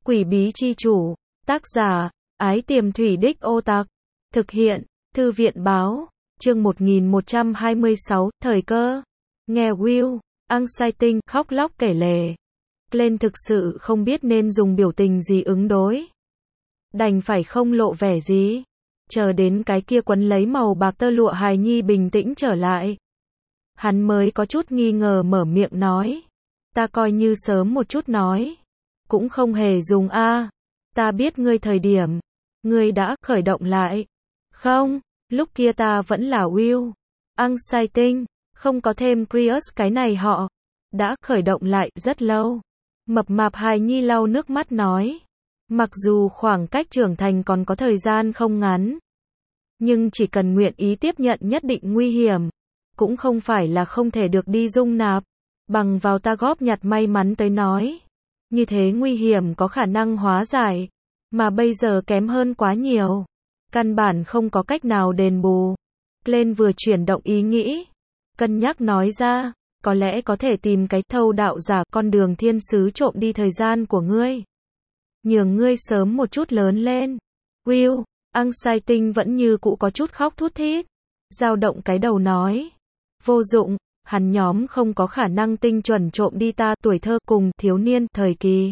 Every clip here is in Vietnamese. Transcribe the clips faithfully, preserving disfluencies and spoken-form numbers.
Quỷ bí chi chủ, tác giả, Ái Tiềm Thủy Đích Ô Tặc, thực hiện, Thư viện báo, chương một nghìn một trăm hai mươi sáu, thời cơ. Nghe Will, Exciting, khóc lóc kể lể. Glenn thực sự không biết nên dùng biểu tình gì ứng đối. Đành phải không lộ vẻ gì. Chờ đến cái kia quấn lấy màu bạc tơ lụa hài nhi bình tĩnh trở lại. Hắn mới có chút nghi ngờ mở miệng nói. Ta coi như sớm một chút nói. Cũng không hề dùng a. Ta biết ngươi thời điểm. Ngươi đã khởi động lại. Không, lúc kia ta vẫn là Will. Exciting, không có thêm Chris cái này họ. Đã khởi động lại rất lâu. Mập mạp hài nhi lau nước mắt nói. Mặc dù khoảng cách trưởng thành còn có thời gian không ngắn. Nhưng chỉ cần nguyện ý tiếp nhận nhất định nguy hiểm. Cũng không phải là không thể được đi dung nạp. Bằng vào ta góp nhặt may mắn tới nói. Như thế nguy hiểm có khả năng hóa giải. Mà bây giờ kém hơn quá nhiều. Căn bản không có cách nào đền bù. Glenn vừa chuyển động ý nghĩ. Cân nhắc nói ra. Có lẽ có thể tìm cái thâu đạo giả con đường thiên sứ trộm đi thời gian của ngươi. Nhường ngươi sớm một chút lớn lên. Will, Exciting vẫn như cũ có chút khóc thút thít. Dao động cái đầu nói. Vô dụng, hắn nhóm không có khả năng tinh chuẩn trộm đi ta tuổi thơ cùng thiếu niên thời kỳ.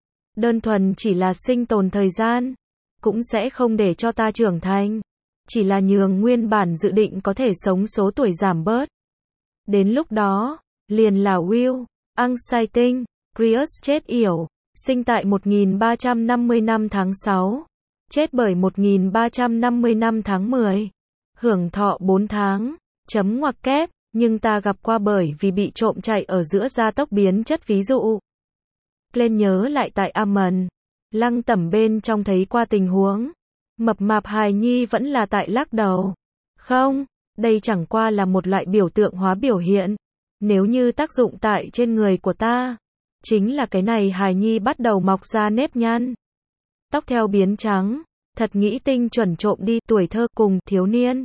Đơn thuần chỉ là sinh tồn thời gian. Cũng sẽ không để cho ta trưởng thành. Chỉ là nhường nguyên bản dự định có thể sống số tuổi giảm bớt. Đến lúc đó, liền là Will, Exciting, Chris chết yểu. Sinh tại một nghìn ba trăm năm mươi năm tháng sáu. Chết bởi một nghìn ba trăm năm mươi năm tháng mười. Hưởng thọ bốn tháng. Chấm ngoặc kép. Nhưng ta gặp qua bởi vì bị trộm chạy ở giữa gia tốc biến chất ví dụ. Glenn nhớ lại tại Amman. Lăng tẩm bên trong thấy qua tình huống. Mập mạp hài nhi vẫn là tại lắc đầu. Không, đây chẳng qua là một loại biểu tượng hóa biểu hiện. Nếu như tác dụng tại trên người của ta. Chính là cái này hài nhi bắt đầu mọc ra nếp nhăn. Tóc theo biến trắng. Thật nghĩ tinh chuẩn trộm đi tuổi thơ cùng thiếu niên.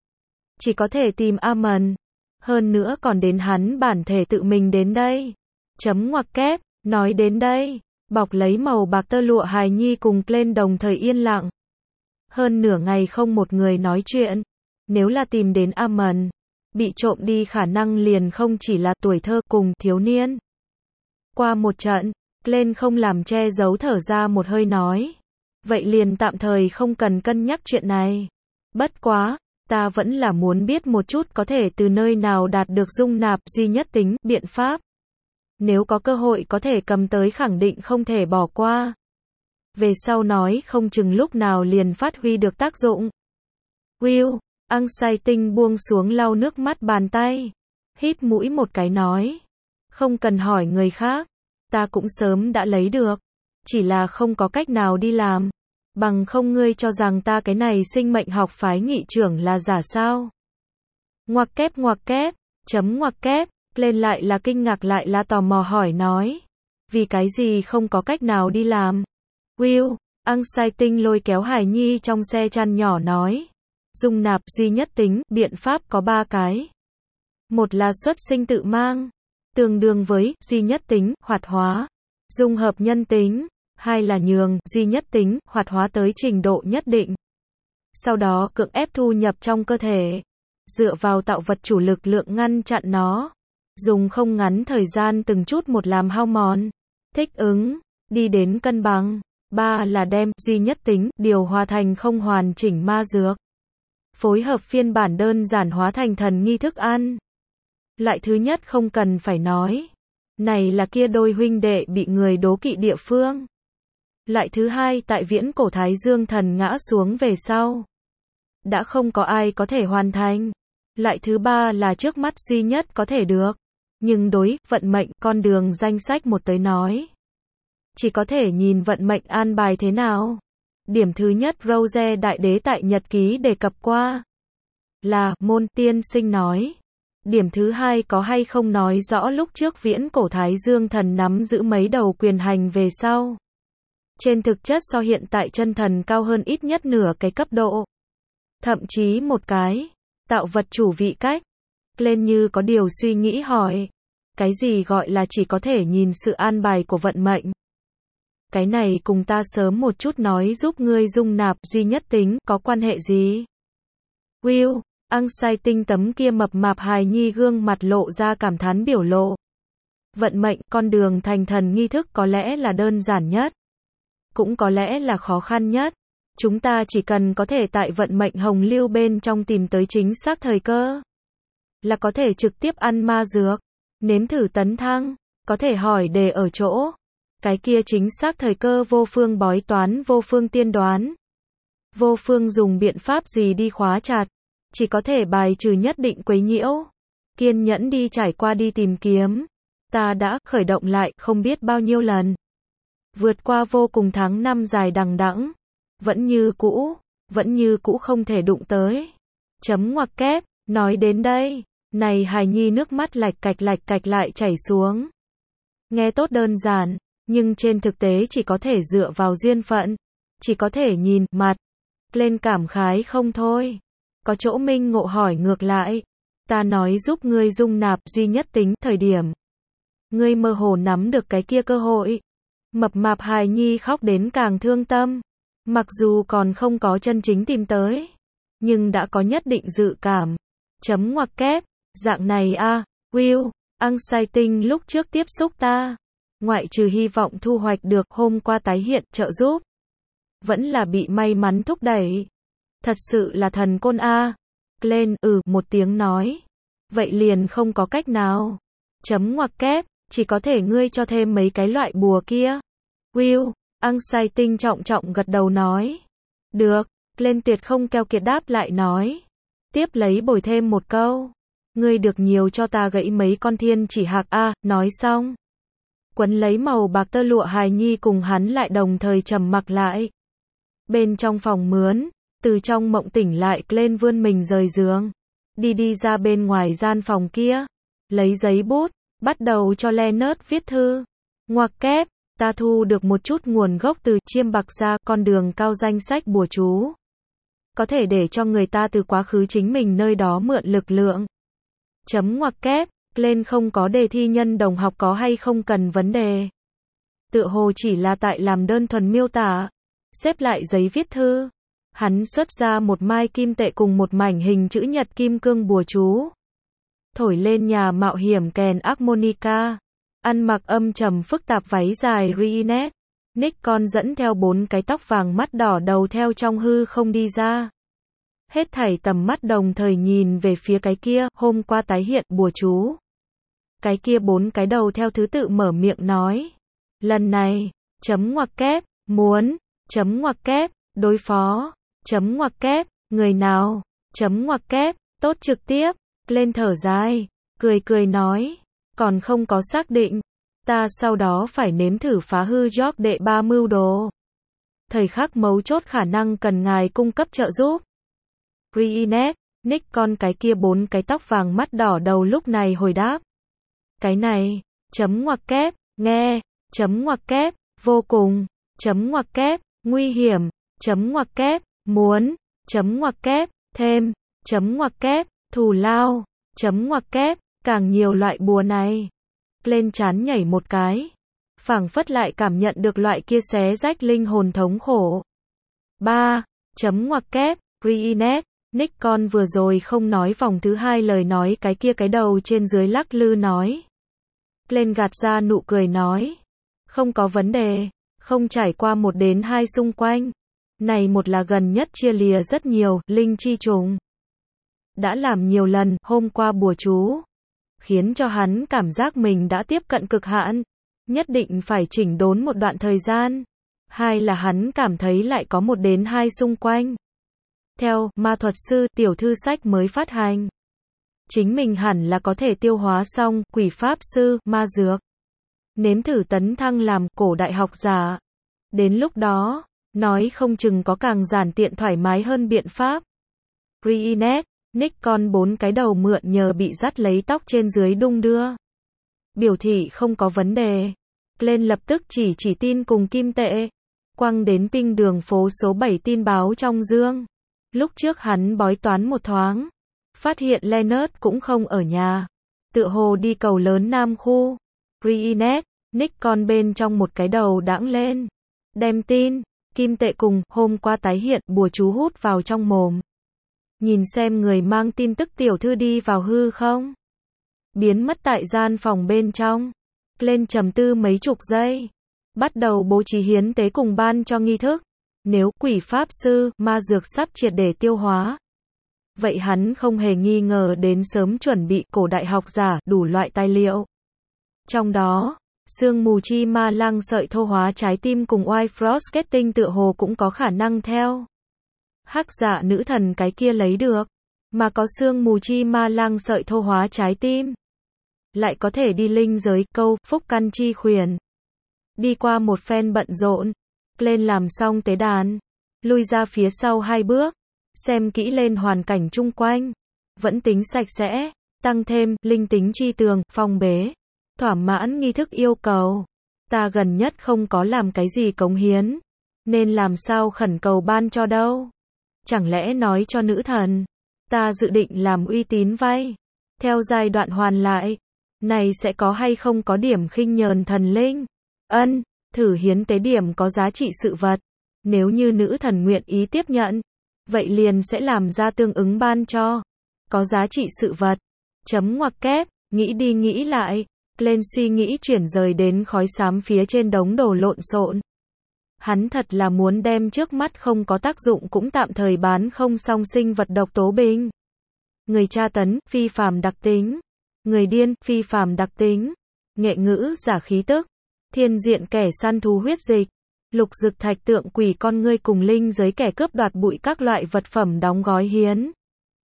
Chỉ có thể tìm Amman. Hơn nữa còn đến hắn bản thể tự mình đến đây. Chấm ngoặc kép, nói đến đây. Bọc lấy màu bạc tơ lụa hài nhi cùng Glenn đồng thời yên lặng. Hơn nửa ngày không một người nói chuyện. Nếu là tìm đến Amman. Bị trộm đi khả năng liền không chỉ là tuổi thơ cùng thiếu niên. Qua một trận, Glenn không làm che giấu thở ra một hơi nói. Vậy liền tạm thời không cần cân nhắc chuyện này. Bất quá, ta vẫn là muốn biết một chút có thể từ nơi nào đạt được dung nạp duy nhất tính biện pháp. Nếu có cơ hội có thể cầm tới khẳng định không thể bỏ qua. Về sau nói không chừng lúc nào liền phát huy được tác dụng. Will, Exciting buông xuống lau nước mắt bàn tay. Hít mũi một cái nói. Không cần hỏi người khác. Ta cũng sớm đã lấy được. Chỉ là không có cách nào đi làm. Bằng không ngươi cho rằng ta cái này sinh mệnh học phái nghị trưởng là giả sao. Ngoặc kép ngoặc kép, chấm ngoặc kép, lên lại là kinh ngạc lại là tò mò hỏi nói. Vì cái gì không có cách nào đi làm. Will, Exciting lôi kéo hài nhi trong xe chăn nhỏ nói. Dung nạp duy nhất tính, biện pháp có ba cái. Một là xuất sinh tự mang. Tương đương với duy nhất tính, hoạt hóa. Dung hợp nhân tính. Hai là nhường duy nhất tính, hoạt hóa tới trình độ nhất định. Sau đó cưỡng ép thu nhập trong cơ thể. Dựa vào tạo vật chủ lực lượng ngăn chặn nó. Dùng không ngắn thời gian từng chút một làm hao mòn. Thích ứng, đi đến cân bằng. Ba là đem duy nhất tính, điều hòa thành không hoàn chỉnh ma dược. Phối hợp phiên bản đơn giản hóa thành thần nghi thức ăn. Loại thứ nhất không cần phải nói. Này là kia đôi huynh đệ bị người đố kỵ địa phương. Loại thứ hai tại viễn cổ Thái Dương thần ngã xuống về sau. Đã không có ai có thể hoàn thành. Loại thứ ba là trước mắt duy nhất có thể được. Nhưng đối vận mệnh con đường danh sách một tới nói. Chỉ có thể nhìn vận mệnh an bài thế nào. Điểm thứ nhất Rose Đại Đế tại nhật ký đề cập qua. Là môn tiên sinh nói. Điểm thứ hai có hay không nói rõ lúc trước viễn cổ Thái Dương thần nắm giữ mấy đầu quyền hành về sau. Trên thực chất so hiện tại chân thần cao hơn ít nhất nửa cái cấp độ. Thậm chí một cái. Tạo vật chủ vị cách. Lên như có điều suy nghĩ hỏi. Cái gì gọi là chỉ có thể nhìn sự an bài của vận mệnh. Cái này cùng ta sớm một chút nói giúp ngươi dung nạp duy nhất tính, có quan hệ gì? Will, Exciting tấm kia mập mạp hài nhi gương mặt lộ ra cảm thán biểu lộ. Vận mệnh, con đường thành thần nghi thức có lẽ là đơn giản nhất. Cũng có lẽ là khó khăn nhất. Chúng ta chỉ cần có thể tại vận mệnh hồng lưu bên trong tìm tới chính xác thời cơ. Là có thể trực tiếp ăn ma dược. Nếm thử tấn thăng. Có thể hỏi đề ở chỗ. Cái kia chính xác thời cơ vô phương bói toán, vô phương tiên đoán. Vô phương dùng biện pháp gì đi khóa chặt. Chỉ có thể bài trừ nhất định quấy nhiễu. Kiên nhẫn đi trải qua đi tìm kiếm. Ta đã khởi động lại không biết bao nhiêu lần. Vượt qua vô cùng tháng năm dài đằng đẵng. Vẫn như cũ, vẫn như cũ không thể đụng tới. Chấm ngoặc kép, nói đến đây, này hài nhi nước mắt lạch cạch lạch cạch lại chảy xuống. Nghe tốt đơn giản, nhưng trên thực tế chỉ có thể dựa vào duyên phận, chỉ có thể nhìn mặt lên cảm khái không thôi. Có chỗ minh ngộ hỏi ngược lại, ta nói giúp ngươi dung nạp duy nhất tính thời điểm. Ngươi mơ hồ nắm được cái kia cơ hội. Mập mạp hài nhi khóc đến càng thương tâm. Mặc dù còn không có chân chính tìm tới, nhưng đã có nhất định dự cảm. Chấm ngoặc kép, dạng này a, à, Will, Exciting lúc trước tiếp xúc ta. Ngoại trừ hy vọng thu hoạch được hôm qua tái hiện trợ giúp. Vẫn là bị may mắn thúc đẩy. Thật sự là thần côn a. À. Glenn ừ một tiếng nói. Vậy liền không có cách nào. Chấm ngoặc kép, chỉ có thể ngươi cho thêm mấy cái loại bùa kia. Will, Exciting trọng trọng gật đầu nói. Được, Glenn tuyệt không keo kiệt đáp lại nói. Tiếp lấy bồi thêm một câu. Ngươi được nhiều cho ta gãy mấy con thiên chỉ hạc a, à, nói xong. Quấn lấy màu bạc tơ lụa hài nhi cùng hắn lại đồng thời trầm mặc lại. Bên trong phòng mướn, từ trong mộng tỉnh lại Glenn vươn mình rời giường. Đi đi ra bên ngoài gian phòng kia. Lấy giấy bút, bắt đầu cho Leonard viết thư. Ngoặc kép, ta thu được một chút nguồn gốc từ chiêm bạc ra con đường cao danh sách bùa chú. Có thể để cho người ta từ quá khứ chính mình nơi đó mượn lực lượng. Chấm ngoặc kép, Glenn không có đề thi nhân đồng học có hay không cần vấn đề. Tựa hồ chỉ là tại làm đơn thuần miêu tả. Xếp lại giấy viết thư. Hắn xuất ra một mai kim tệ cùng một mảnh hình chữ nhật kim cương bùa chú. Thổi lên nhà mạo hiểm kèn harmonica. Ăn mặc âm trầm phức tạp váy dài Reenact. Nick con dẫn theo bốn cái tóc vàng mắt đỏ đầu theo trong hư không đi ra. Hết thảy tầm mắt đồng thời nhìn về phía cái kia, hôm qua tái hiện bùa chú. Cái kia bốn cái đầu theo thứ tự mở miệng nói. Lần này, chấm ngoặc kép, muốn, chấm ngoặc kép, đối phó, chấm ngoặc kép, người nào, chấm ngoặc kép, tốt trực tiếp, lên thở dài, cười cười nói. Còn không có xác định. Ta sau đó phải nếm thử phá hư George đệ ba mưu đồ. Thời khắc mấu chốt khả năng cần ngài cung cấp trợ giúp. Reenact, Nick con cái kia bốn cái tóc vàng mắt đỏ đầu lúc này hồi đáp. Cái này, chấm ngoặc kép, nghe, chấm ngoặc kép, vô cùng, chấm ngoặc kép, nguy hiểm, chấm ngoặc kép, muốn, chấm ngoặc kép, thêm, chấm ngoặc kép, thù lao, chấm ngoặc kép, càng nhiều loại bùa này. Lên chán nhảy một cái. Phảng phất lại cảm nhận được loại kia xé rách linh hồn thống khổ. ba. Chấm ngoặc kép, Reenact, Nick con vừa rồi không nói vòng thứ hai lời nói cái kia cái đầu trên dưới lắc lư nói. Lên gạt ra nụ cười nói. Không có vấn đề, không trải qua một đến hai xung quanh. Này một là gần nhất chia lìa rất nhiều, linh chi trùng. Đã làm nhiều lần, hôm qua bùa chú. Khiến cho hắn cảm giác mình đã tiếp cận cực hạn. Nhất định phải chỉnh đốn một đoạn thời gian. Hai là hắn cảm thấy lại có một đến hai xung quanh. Theo, ma thuật sư, tiểu thư sách mới phát hành. Chính mình hẳn là có thể tiêu hóa xong, quỷ pháp sư, ma dược. Nếm thử tấn thăng làm cổ đại học giả. Đến lúc đó, nói không chừng có càng giản tiện thoải mái hơn biện pháp. Reenact, Nick con bốn cái đầu mượn nhờ bị dắt lấy tóc trên dưới đung đưa. Biểu thị không có vấn đề. Lên lập tức chỉ chỉ tin cùng kim tệ. Quăng đến ping đường phố số bảy tin báo trong dương. Lúc trước hắn bói toán một thoáng. Phát hiện Leonard cũng không ở nhà. Tựa hồ đi cầu lớn Nam khu. Reenact, Nick con bên trong một cái đầu đãng lên. Đem tin, kim tệ cùng, hôm qua tái hiện, bùa chú hút vào trong mồm. Nhìn xem người mang tin tức tiểu thư đi vào hư không? Biến mất tại gian phòng bên trong. Lên trầm tư mấy chục giây. Bắt đầu bố trí hiến tế cùng ban cho nghi thức. Nếu quỷ pháp sư, ma dược sắp triệt để tiêu hóa. Vậy hắn không hề nghi ngờ đến sớm chuẩn bị cổ đại học giả, đủ loại tài liệu. Trong đó, sương mù chi ma lăng sợi thô hóa trái tim cùng White Frost Ketting tựa hồ cũng có khả năng theo. Hắc dạ nữ thần cái kia lấy được. Mà có sương mù chi ma lăng sợi thô hóa trái tim. Lại có thể đi linh giới, câu, phúc căn chi khuyển. Đi qua một phen bận rộn. Lên làm xong tế đàn. Lui ra phía sau hai bước. Xem kỹ lên hoàn cảnh chung quanh. Vẫn tính sạch sẽ. Tăng thêm, linh tính chi tường, phong bế. Thỏa mãn nghi thức yêu cầu. Ta gần nhất không có làm cái gì cống hiến. Nên làm sao khẩn cầu ban cho đâu. Chẳng lẽ nói cho nữ thần. Ta dự định làm uy tín vay. Theo giai đoạn hoàn lại. Này sẽ có hay không có điểm khinh nhờn thần linh. Ân, thử hiến tế điểm có giá trị sự vật. Nếu như nữ thần nguyện ý tiếp nhận. Vậy liền sẽ làm ra tương ứng ban cho. Có giá trị sự vật. Chấm ngoặc kép, nghĩ đi nghĩ lại. Lên suy nghĩ chuyển rời đến khói xám phía trên đống đồ lộn xộn. Hắn thật là muốn đem trước mắt không có tác dụng cũng tạm thời bán không xong sinh vật độc tố bình. Người tra tấn, phi phàm đặc tính. Người điên, phi phàm đặc tính. Nghệ ngữ, giả khí tức. Thiên diện kẻ săn thú huyết dịch. Lục dực thạch tượng quỷ con ngươi cùng linh giới kẻ cướp đoạt bụi các loại vật phẩm đóng gói hiến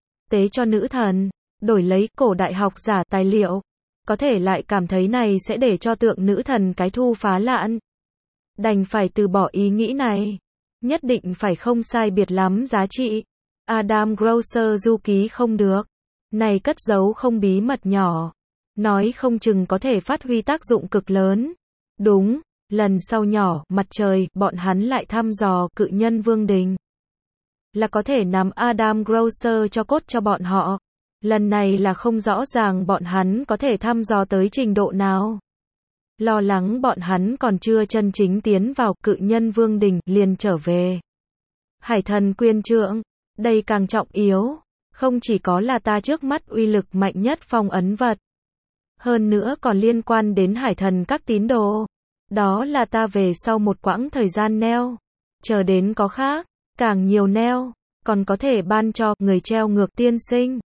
tế cho nữ thần. Đổi lấy cổ đại học giả tài liệu. Có thể lại cảm thấy này sẽ để cho tượng nữ thần cái thu phá lạn. Đành phải từ bỏ ý nghĩ này. Nhất định phải không sai biệt lắm giá trị. Adam Grosser du ký không được. Này cất giấu không bí mật nhỏ. Nói không chừng có thể phát huy tác dụng cực lớn. Đúng, lần sau nhỏ, mặt trời, bọn hắn lại thăm dò cự nhân vương đình. Là có thể nắm Adam Grosser cho cốt cho bọn họ. Lần này là không rõ ràng bọn hắn có thể thăm dò tới trình độ nào. Lo lắng bọn hắn còn chưa chân chính tiến vào cự nhân vương đình, liền trở về. Hải thần quyên trượng, đây càng trọng yếu. Không chỉ có là ta trước mắt uy lực mạnh nhất phong ấn vật. Hơn nữa còn liên quan đến hải thần các tín đồ. Đó là ta về sau một quãng thời gian neo. Chờ đến có khác, càng nhiều neo, còn có thể ban cho người treo ngược tiên sinh.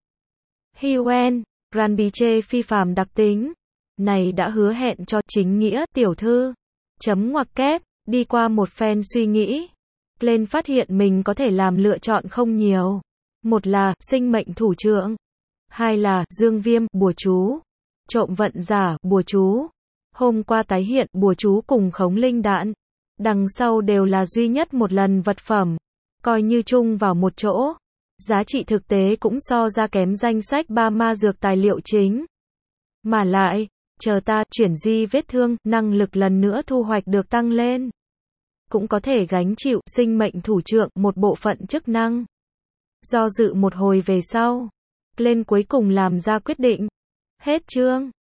Hiuen, Granbiche phi phàm đặc tính. Này đã hứa hẹn cho chính nghĩa tiểu thư. Chấm ngoặc kép, đi qua một phen suy nghĩ. Lên phát hiện mình có thể làm lựa chọn không nhiều. Một là, sinh mệnh thủ trượng. Hai là, dương viêm, bùa chú. Trộm vận giả, bùa chú. Hôm qua tái hiện, bùa chú cùng khống linh đạn. Đằng sau đều là duy nhất một lần vật phẩm. Coi như chung vào một chỗ. Giá trị thực tế cũng so ra kém danh sách ba ma dược tài liệu chính. Mà lại, chờ ta chuyển di vết thương, năng lực lần nữa thu hoạch được tăng lên. Cũng có thể gánh chịu sinh mệnh thủ trượng một bộ phận chức năng. Do dự một hồi về sau, lên cuối cùng làm ra quyết định. Hết chương.